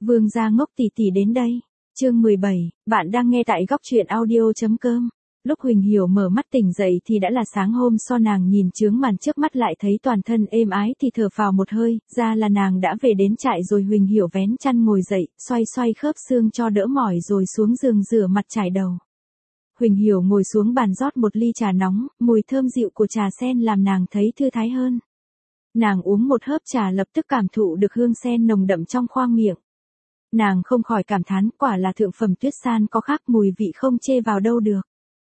Vương gia ngốc tỷ tỷ đến đây. Chương 17, bạn đang nghe tại góc truyện audio.com. Lúc Huỳnh Hiểu mở mắt tỉnh dậy thì đã là sáng hôm sau, nàng nhìn chướng màn trước mắt lại thấy toàn thân êm ái thì thở phào một hơi, ra là nàng đã về đến trại rồi. Huỳnh Hiểu vén chăn ngồi dậy, xoay xoay khớp xương cho đỡ mỏi rồi xuống giường rửa mặt chải đầu. Huỳnh Hiểu ngồi xuống bàn rót một ly trà nóng, mùi thơm dịu của trà sen làm nàng thấy thư thái hơn. Nàng uống một hớp trà lập tức cảm thụ được hương sen nồng đậm trong khoang miệng. Nàng không khỏi cảm thán, quả là thượng phẩm tuyết san có khác, mùi vị không chê vào đâu được.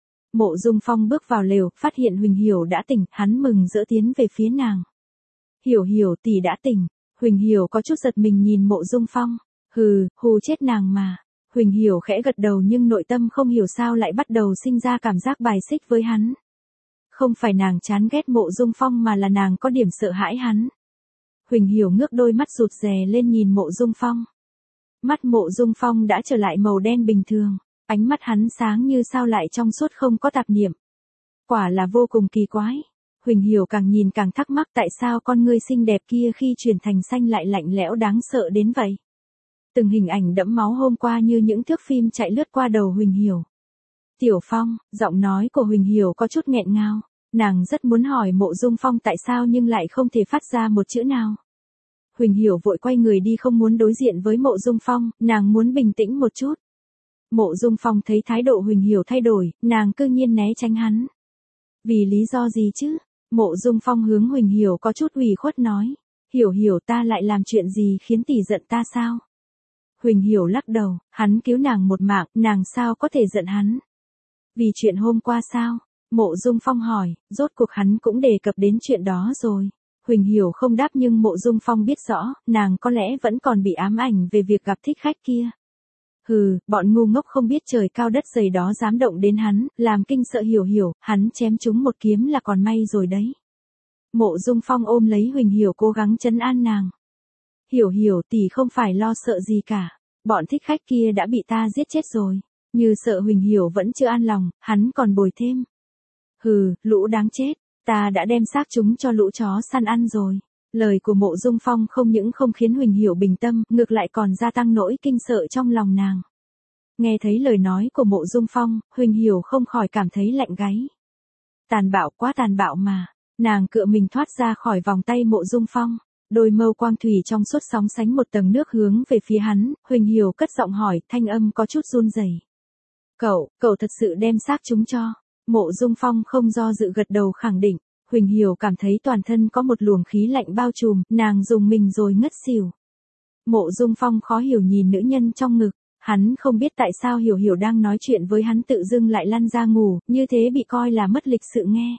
Mộ Dung Phong bước vào lều, phát hiện Huỳnh Hiểu đã tỉnh, hắn mừng rỡ tiến về phía nàng. Hiểu Hiểu tỷ đã tỉnh. Huỳnh Hiểu có chút giật mình nhìn Mộ Dung Phong. Hù chết nàng mà. Huỳnh Hiểu khẽ gật đầu nhưng nội tâm không hiểu sao lại bắt đầu sinh ra cảm giác bài xích với hắn. Không phải nàng chán ghét Mộ Dung Phong mà là nàng có điểm sợ hãi hắn. Huỳnh Hiểu ngước đôi mắt rụt rè lên nhìn Mộ Dung Phong. Mắt Mộ Dung Phong đã trở lại màu đen bình thường, ánh mắt hắn sáng như sao lại trong suốt không có tạp niệm. Quả là vô cùng kỳ quái. Huỳnh Hiểu càng nhìn càng thắc mắc tại sao con ngươi xinh đẹp kia khi chuyển thành xanh lại lạnh lẽo đáng sợ đến vậy. Từng hình ảnh đẫm máu hôm qua như những thước phim chạy lướt qua đầu Huỳnh Hiểu. Tiểu Phong, giọng nói của Huỳnh Hiểu có chút nghẹn ngào, nàng rất muốn hỏi Mộ Dung Phong tại sao nhưng lại không thể phát ra một chữ nào. Huỳnh Hiểu vội quay người đi, không muốn đối diện với Mộ Dung Phong, nàng muốn bình tĩnh một chút. Mộ Dung Phong thấy thái độ Huỳnh Hiểu thay đổi, nàng cư nhiên né tránh hắn. Vì lý do gì chứ? Mộ Dung Phong hướng Huỳnh Hiểu có chút ủy khuất nói. Hiểu Hiểu, ta lại làm chuyện gì khiến tỷ giận ta sao? Huỳnh Hiểu lắc đầu, hắn cứu nàng một mạng, nàng sao có thể giận hắn? Vì chuyện hôm qua sao? Mộ Dung Phong hỏi, rốt cuộc hắn cũng đề cập đến chuyện đó rồi. Huỳnh Hiểu không đáp nhưng Mộ Dung Phong biết rõ, nàng có lẽ vẫn còn bị ám ảnh về việc gặp thích khách kia. Bọn ngu ngốc không biết trời cao đất dày đó dám động đến hắn, làm kinh sợ Hiểu Hiểu, hắn chém chúng một kiếm là còn may rồi đấy. Mộ Dung Phong ôm lấy Huỳnh Hiểu cố gắng trấn an nàng. Hiểu Hiểu tỷ không phải lo sợ gì cả, bọn thích khách kia đã bị ta giết chết rồi. Như sợ Huỳnh Hiểu vẫn chưa an lòng, hắn còn bồi thêm. Lũ đáng chết, ta đã đem xác chúng cho lũ chó săn ăn rồi. Lời của Mộ Dung Phong không những không khiến Huỳnh Hiểu bình tâm, ngược lại còn gia tăng nỗi kinh sợ trong lòng nàng. Nghe thấy lời nói của Mộ Dung Phong, Huỳnh Hiểu không khỏi cảm thấy lạnh gáy. Tàn bạo, quá tàn bạo mà. Nàng cựa mình thoát ra khỏi vòng tay Mộ Dung Phong. Đôi mâu quang thủy trong suốt sóng sánh một tầng nước hướng về phía hắn. Huỳnh Hiểu cất giọng hỏi, thanh âm có chút run rẩy. Cậu thật sự đem xác chúng cho? Mộ Dung Phong không do dự gật đầu khẳng định. Huỳnh Hiểu cảm thấy toàn thân có một luồng khí lạnh bao trùm, nàng dùng mình rồi ngất xỉu. Mộ Dung Phong khó hiểu nhìn nữ nhân trong ngực, hắn không biết tại sao Hiểu Hiểu đang nói chuyện với hắn tự dưng lại lăn ra ngủ, như thế bị coi là mất lịch sự nghe.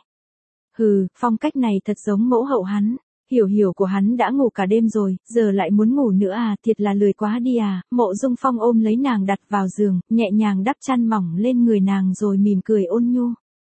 Phong cách này thật giống mẫu hậu hắn. Hiểu Hiểu của hắn đã ngủ cả đêm rồi, giờ lại muốn ngủ nữa à, thiệt là lười quá đi à. Mộ Dung Phong ôm lấy nàng đặt vào giường, nhẹ nhàng đắp chăn mỏng lên người nàng rồi mỉm cười ôn nhu.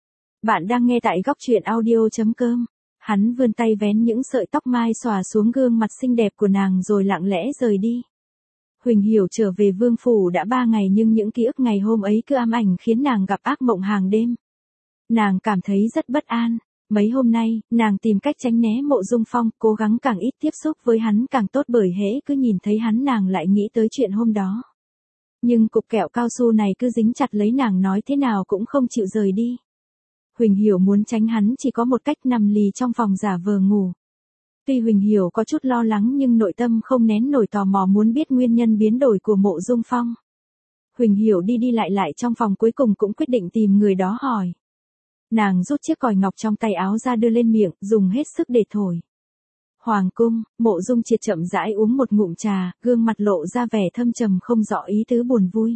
Bạn đang nghe tại góc truyện audio.com. Hắn vươn tay vén những sợi tóc mai xòa xuống gương mặt xinh đẹp của nàng rồi lặng lẽ rời đi. Huỳnh Hiểu trở về vương phủ đã 3 ngày nhưng những ký ức ngày hôm ấy cứ ám ảnh khiến nàng gặp ác mộng hàng đêm. Nàng cảm thấy rất bất an. Mấy hôm nay, nàng tìm cách tránh né Mộ Dung Phong, cố gắng càng ít tiếp xúc với hắn càng tốt, bởi hễ cứ nhìn thấy hắn nàng lại nghĩ tới chuyện hôm đó. Nhưng cục kẹo cao su này cứ dính chặt lấy nàng, nói thế nào cũng không chịu rời đi. Huỳnh Hiểu muốn tránh hắn chỉ có một cách, nằm lì trong phòng giả vờ ngủ. Tuy Huỳnh Hiểu có chút lo lắng nhưng nội tâm không nén nổi tò mò muốn biết nguyên nhân biến đổi của Mộ Dung Phong. Huỳnh Hiểu đi đi lại trong phòng, cuối cùng cũng quyết định tìm người đó hỏi. Nàng rút chiếc còi ngọc trong tay áo ra đưa lên miệng, dùng hết sức để thổi. Hoàng cung, Mộ Dung Triệt chậm rãi uống một ngụm trà, gương mặt lộ ra vẻ thâm trầm không rõ ý tứ buồn vui.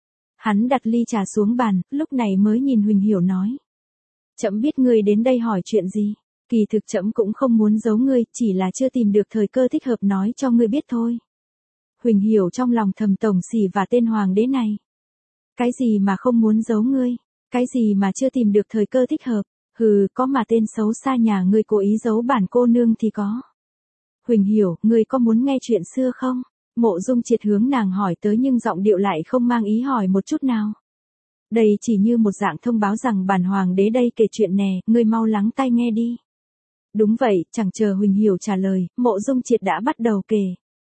Hắn đặt ly trà xuống bàn, lúc này mới nhìn Huỳnh Hiểu nói. Trẫm biết ngươi đến đây hỏi chuyện gì, kỳ thực trẫm cũng không muốn giấu ngươi, chỉ là chưa tìm được thời cơ thích hợp nói cho ngươi biết thôi. Huỳnh Hiểu trong lòng thầm tổng xỉ và tên hoàng đế này. Cái gì mà không muốn giấu ngươi? Cái gì mà chưa tìm được thời cơ thích hợp? Có mà tên xấu xa nhà ngươi cố ý giấu bản cô nương thì có. Huỳnh Hiểu, ngươi có muốn nghe chuyện xưa không? Mộ Dung Triệt hướng nàng hỏi tới nhưng giọng điệu lại không mang ý hỏi một chút nào. Đây chỉ như một dạng thông báo rằng bản hoàng đế đây kể chuyện nè, ngươi mau lắng tai nghe đi. Đúng vậy, chẳng chờ Huỳnh Hiểu trả lời, Mộ Dung Triệt đã bắt đầu kể.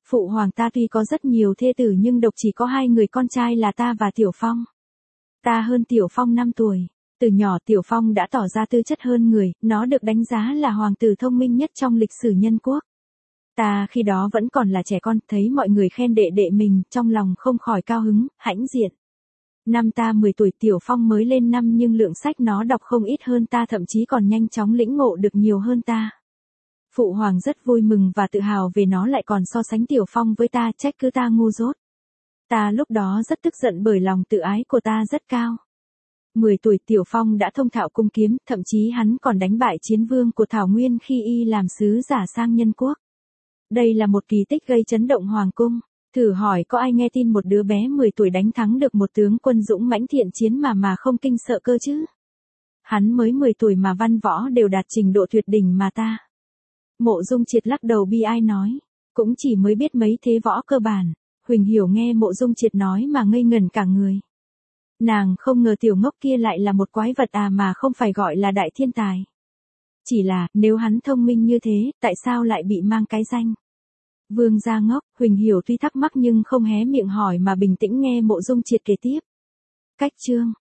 Phụ hoàng ta tuy có rất nhiều thê tử nhưng độc chỉ có 2 người con trai là ta và Tiểu Phong. Ta hơn Tiểu Phong 5 tuổi. Từ nhỏ Tiểu Phong đã tỏ ra tư chất hơn người, nó được đánh giá là hoàng tử thông minh nhất trong lịch sử nhân quốc. Ta khi đó vẫn còn là trẻ con, thấy mọi người khen đệ đệ mình, trong lòng không khỏi cao hứng, hãnh diện. Năm ta 10 tuổi Tiểu Phong mới lên năm nhưng lượng sách nó đọc không ít hơn ta, thậm chí còn nhanh chóng lĩnh ngộ được nhiều hơn ta. Phụ hoàng rất vui mừng và tự hào về nó, lại còn so sánh Tiểu Phong với ta, trách cứ ta ngu dốt. Ta lúc đó rất tức giận bởi lòng tự ái của ta rất cao. 10 tuổi Tiểu Phong đã thông thạo cung kiếm, thậm chí hắn còn đánh bại chiến vương của Thảo Nguyên khi y làm sứ giả sang nhân quốc. Đây là một kỳ tích gây chấn động hoàng cung. Thử hỏi có ai nghe tin một đứa bé 10 tuổi đánh thắng được một tướng quân dũng mãnh thiện chiến mà không kinh sợ cơ chứ? Hắn mới 10 tuổi mà văn võ đều đạt trình độ tuyệt đỉnh mà ta. Mộ Dung Triệt lắc đầu bi ai nói, cũng chỉ mới biết mấy thế võ cơ bản. Huỳnh Hiểu nghe Mộ Dung Triệt nói mà ngây ngẩn cả người. Nàng không ngờ tiểu ngốc kia lại là một quái vật mà không phải gọi là đại thiên tài. Chỉ là, nếu hắn thông minh như thế, tại sao lại bị mang cái danh? Vương gia ngốc, Huỳnh Hiểu tuy thắc mắc nhưng không hé miệng hỏi mà bình tĩnh nghe Mộ Dung Triệt kể tiếp. Cách chương